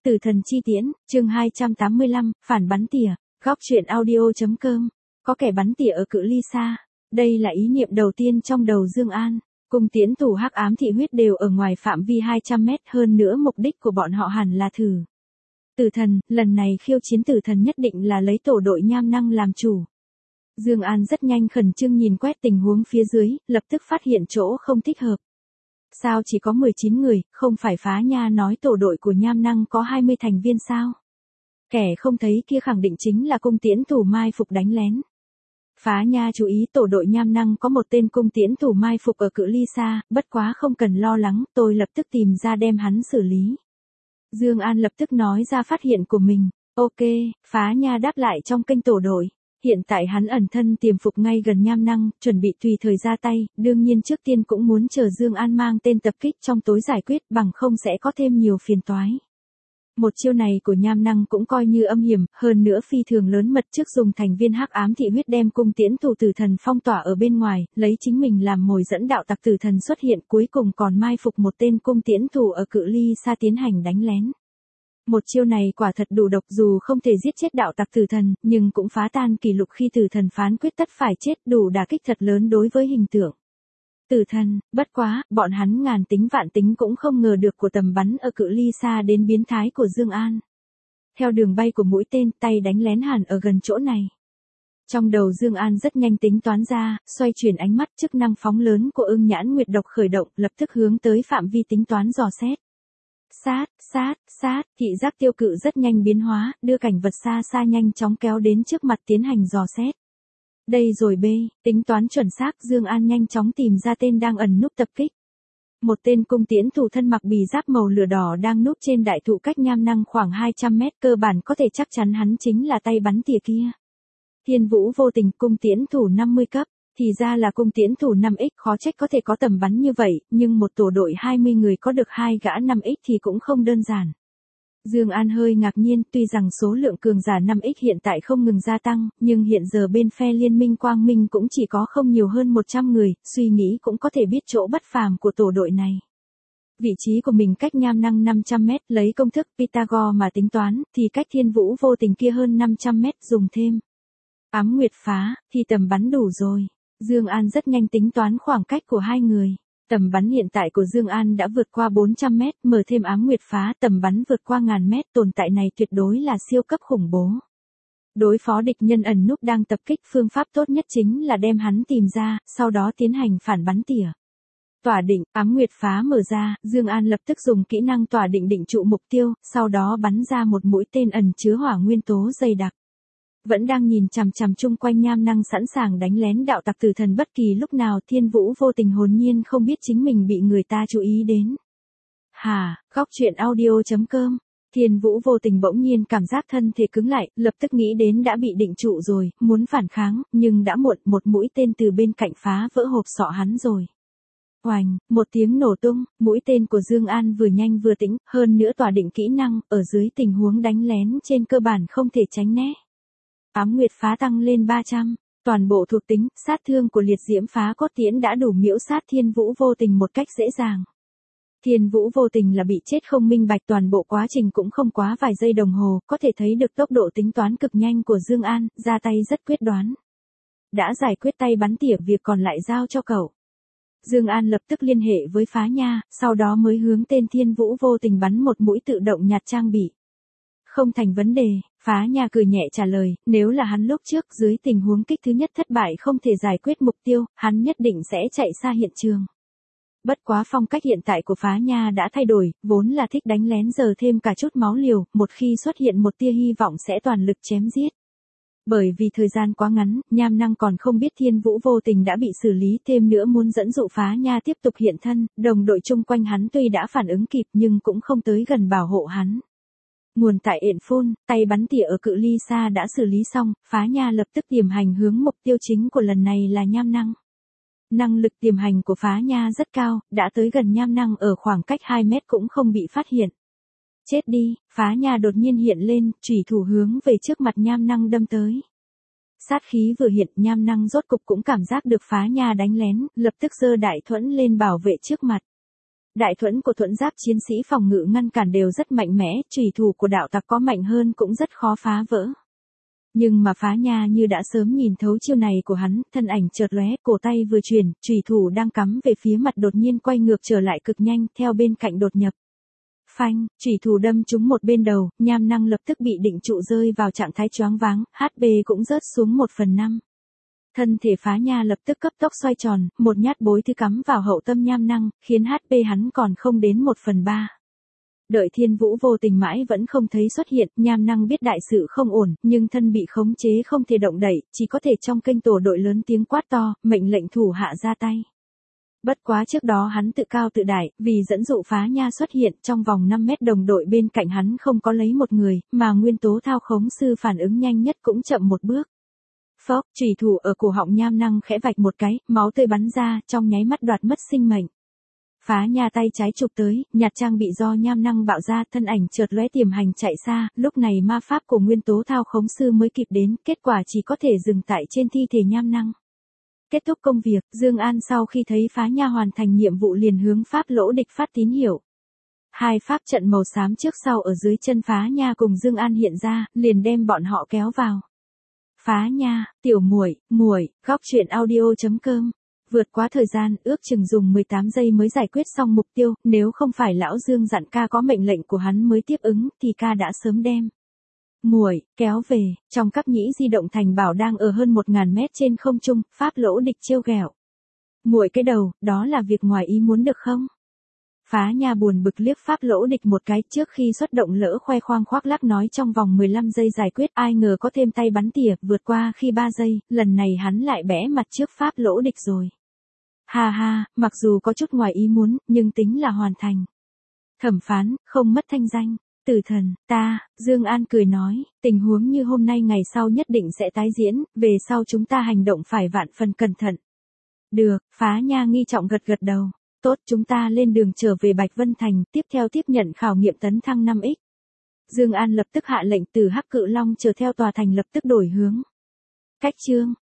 Tử thần chi tiễn, chương 285, phản bắn tỉa, góc truyện audio.com. Có kẻ bắn tỉa ở cự ly xa. Đây là ý niệm đầu tiên trong đầu Dương An. Cung tiễn thủ hắc ám thị huyết đều ở ngoài phạm vi 200 mét, hơn nữa mục đích của bọn họ hẳn là thử. Tử thần, lần này khiêu chiến tử thần nhất định là lấy tổ đội nham năng làm chủ. Dương An rất nhanh khẩn trương nhìn quét tình huống phía dưới, lập tức phát hiện chỗ không thích hợp. Sao chỉ có 19 người, không phải Phá Nha nói tổ đội của nham năng có 20 thành viên sao? Kẻ không thấy kia khẳng định chính là cung tiễn thủ mai phục đánh lén. Phá Nha chú ý tổ đội nham năng có một tên cung tiễn thủ mai phục ở cự ly xa, bất quá không cần lo lắng, tôi lập tức tìm ra đem hắn xử lý. Dương An lập tức nói ra phát hiện của mình. Ok, Phá Nha đáp lại trong kênh tổ đội. Hiện tại hắn ẩn thân tiềm phục ngay gần nham năng, chuẩn bị tùy thời ra tay, đương nhiên trước tiên cũng muốn chờ Dương An mang tên tập kích trong tối giải quyết, bằng không sẽ có thêm nhiều phiền toái. Một chiêu này của nham năng cũng coi như âm hiểm, hơn nữa phi thường lớn mật, trước dùng thành viên hắc ám thị huyết đem cung tiễn thủ tử thần phong tỏa ở bên ngoài, lấy chính mình làm mồi dẫn đạo tặc tử thần xuất hiện, cuối cùng còn mai phục một tên cung tiễn thủ ở cự ly xa tiến hành đánh lén. Một chiêu này quả thật đủ độc, dù không thể giết chết đạo tặc tử thần, nhưng cũng phá tan kỷ lục khi tử thần phán quyết tất phải chết, đủ đả kích thật lớn đối với hình tượng. Tử thần, bất quá, bọn hắn ngàn tính vạn tính cũng không ngờ được của tầm bắn ở cự ly xa đến biến thái của Dương An. Theo đường bay của mũi tên, tay đánh lén hẳn ở gần chỗ này. Trong đầu Dương An rất nhanh tính toán ra, xoay chuyển ánh mắt, chức năng phóng lớn của Ưng Nhãn Nguyệt Độc khởi động, lập tức hướng tới phạm vi tính toán dò xét. Sát, thị giác tiêu cự rất nhanh biến hóa, đưa cảnh vật xa xa nhanh chóng kéo đến trước mặt tiến hành dò xét. Đây rồi B, tính toán chuẩn xác, Dương An nhanh chóng tìm ra tên đang ẩn núp tập kích. Một tên cung tiễn thủ thân mặc bì giáp màu lửa đỏ đang núp trên đại thụ cách nham năng khoảng 200 mét, cơ bản có thể chắc chắn hắn chính là tay bắn tỉa kia. Thiên Vũ Vô Tình, cung tiễn thủ 50 cấp. Thì ra là cung tiễn thủ 5x, khó trách có thể có tầm bắn như vậy, nhưng một tổ đội 20 người có được 2 gã 5x thì cũng không đơn giản. Dương An hơi ngạc nhiên, tuy rằng số lượng cường giả 5x hiện tại không ngừng gia tăng, nhưng hiện giờ bên phe liên minh Quang Minh cũng chỉ có không nhiều hơn 100 người, suy nghĩ cũng có thể biết chỗ bất phàm của tổ đội này. Vị trí của mình cách nham năng 500 mét, lấy công thức Pythagore mà tính toán, thì cách Thiên Vũ Vô Tình kia hơn 500 mét, dùng thêm Ám Nguyệt Phá, thì tầm bắn đủ rồi. Dương An rất nhanh tính toán khoảng cách của hai người. Tầm bắn hiện tại của Dương An đã vượt qua 400 mét, mở thêm Ám Nguyệt Phá, tầm bắn vượt qua 1000 mét, tồn tại này tuyệt đối là siêu cấp khủng bố. Đối phó địch nhân ẩn núp đang tập kích, phương pháp tốt nhất chính là đem hắn tìm ra, sau đó tiến hành phản bắn tỉa. Tỏa định, Ám Nguyệt Phá mở ra, Dương An lập tức dùng kỹ năng tỏa định định trụ mục tiêu, sau đó bắn ra một mũi tên ẩn chứa hỏa nguyên tố dày đặc. Vẫn đang nhìn chằm chằm chung quanh nham năng sẵn sàng đánh lén đạo tặc tử thần bất kỳ lúc nào, Thiên Vũ Vô Tình hồn nhiên không biết chính mình bị người ta chú ý đến. Góc truyện audio.com. Thiên Vũ Vô Tình bỗng nhiên cảm giác thân thể cứng lại, lập tức nghĩ đến đã bị định trụ rồi, muốn phản kháng, nhưng đã muộn, một mũi tên từ bên cạnh phá vỡ hộp sọ hắn rồi. Oành, một tiếng nổ tung, mũi tên của Dương An vừa nhanh vừa tĩnh, hơn nữa tỏa định kỹ năng, ở dưới tình huống đánh lén trên cơ bản không thể tránh né. Ám Nguyệt Phá tăng lên 300, toàn bộ thuộc tính, sát thương của liệt diễm phá cốt tiễn đã đủ miễu sát Thiên Vũ Vô Tình một cách dễ dàng. Thiên Vũ Vô Tình là bị chết không minh bạch, toàn bộ quá trình cũng không quá vài giây đồng hồ, có thể thấy được tốc độ tính toán cực nhanh của Dương An, ra tay rất quyết đoán. Đã giải quyết tay bắn tỉa, việc còn lại giao cho cậu. Dương An lập tức liên hệ với Phá Nha, sau đó mới hướng tên Thiên Vũ Vô Tình bắn một mũi tự động nhặt trang bị. Không thành vấn đề, Phá Nha cười nhẹ trả lời, nếu là hắn lúc trước dưới tình huống kích thứ nhất thất bại không thể giải quyết mục tiêu, hắn nhất định sẽ chạy xa hiện trường. Bất quá phong cách hiện tại của Phá Nha đã thay đổi, vốn là thích đánh lén giờ thêm cả chút máu liều, một khi xuất hiện một tia hy vọng sẽ toàn lực chém giết. Bởi vì thời gian quá ngắn, nham năng còn không biết Thiên Vũ Vô Tình đã bị xử lý, thêm nữa muốn dẫn dụ Phá Nha tiếp tục hiện thân, đồng đội chung quanh hắn tuy đã phản ứng kịp nhưng cũng không tới gần bảo hộ hắn. Nguồn tại ện phun, tay bắn tỉa ở cự ly xa đã xử lý xong, Phá Nha lập tức tiềm hành hướng mục tiêu chính của lần này là nham năng. Năng lực tiềm hành của Phá Nha rất cao, đã tới gần nham năng ở khoảng cách 2 mét cũng không bị phát hiện. Chết đi, Phá Nha đột nhiên hiện lên, chủy thủ hướng về trước mặt nham năng đâm tới. Sát khí vừa hiện, nham năng rốt cục cũng cảm giác được Phá Nha đánh lén, lập tức giơ đại thuẫn lên bảo vệ trước mặt. Đại thuẫn của thuẫn giáp chiến sĩ phòng ngự ngăn cản đều rất mạnh mẽ, chủy thủ của đạo tặc có mạnh hơn cũng rất khó phá vỡ. Nhưng mà Phá Nha như đã sớm nhìn thấu chiêu này của hắn, thân ảnh chợt lóe, cổ tay vừa chuyển, chủy thủ đang cắm về phía mặt đột nhiên quay ngược trở lại cực nhanh, theo bên cạnh đột nhập. Phanh, chủy thủ đâm trúng một bên đầu, Nham Năng lập tức bị định trụ rơi vào trạng thái choáng váng, HP cũng rớt xuống 1/5. Thân thể Phá Nha lập tức cấp tốc xoay tròn, một nhát bối thư cắm vào hậu tâm Nham Năng, khiến HP hắn còn không đến 1/3. Đợi Thiên Vũ vô tình mãi vẫn không thấy xuất hiện, Nham Năng biết đại sự không ổn, nhưng thân bị khống chế không thể động đậy, chỉ có thể trong kênh tổ đội lớn tiếng quát to, mệnh lệnh thủ hạ ra tay. Bất quá trước đó hắn tự cao tự đại, vì dẫn dụ Phá Nha xuất hiện trong vòng 5 mét đồng đội bên cạnh hắn không có lấy một người, mà nguyên tố thao khống sư phản ứng nhanh nhất cũng chậm một bước. Phốc, chủy thủ ở cổ họng Nham Năng khẽ vạch một cái, máu tươi bắn ra, trong nháy mắt đoạt mất sinh mệnh. Phá Nha tay trái chụp tới, nhặt trang bị do Nham Năng bạo ra, thân ảnh chợt lóe tiềm hành chạy xa, lúc này ma pháp của nguyên tố thao khống sư mới kịp đến, kết quả chỉ có thể dừng tại trên thi thể Nham Năng. Kết thúc công việc, Dương An sau khi thấy Phá Nha hoàn thành nhiệm vụ liền hướng pháp lỗ địch phát tín hiệu. Hai pháp trận màu xám trước sau ở dưới chân Phá Nha cùng Dương An hiện ra, liền đem bọn họ kéo vào. Phá Nha, tiểu muội, góc truyện audio.com. Vượt quá thời gian, ước chừng dùng 18 giây mới giải quyết xong mục tiêu, nếu không phải lão Dương dặn ca có mệnh lệnh của hắn mới tiếp ứng, thì ca đã sớm đem muội kéo về. Trong cấp nhĩ di động thành bảo đang ở hơn 1000 mét trên không trung, pháp lỗ địch trêu ghẹo. Muội cái đầu, đó là việc ngoài ý muốn được không? Phá Nha buồn bực liếc pháp lỗ địch một cái, trước khi xuất động lỡ khoe khoang khoác lác nói trong vòng 15 giây giải quyết, ai ngờ có thêm tay bắn tỉa, vượt qua khi 3 giây, lần này hắn lại bẽ mặt trước pháp lỗ địch rồi. Ha ha, mặc dù có chút ngoài ý muốn, nhưng tính là hoàn thành. Thẩm phán, không mất thanh danh. Tử thần, Dương An cười nói, tình huống như hôm nay ngày sau nhất định sẽ tái diễn, về sau chúng ta hành động phải vạn phần cẩn thận. Được, Phá Nha nghi trọng gật gật đầu. Tốt, chúng ta lên đường trở về Bạch Vân Thành, tiếp theo tiếp nhận khảo nghiệm tấn thăng 5X. Dương An lập tức hạ lệnh từ Hắc Cự Long chờ theo tòa thành lập tức đổi hướng. Cách chương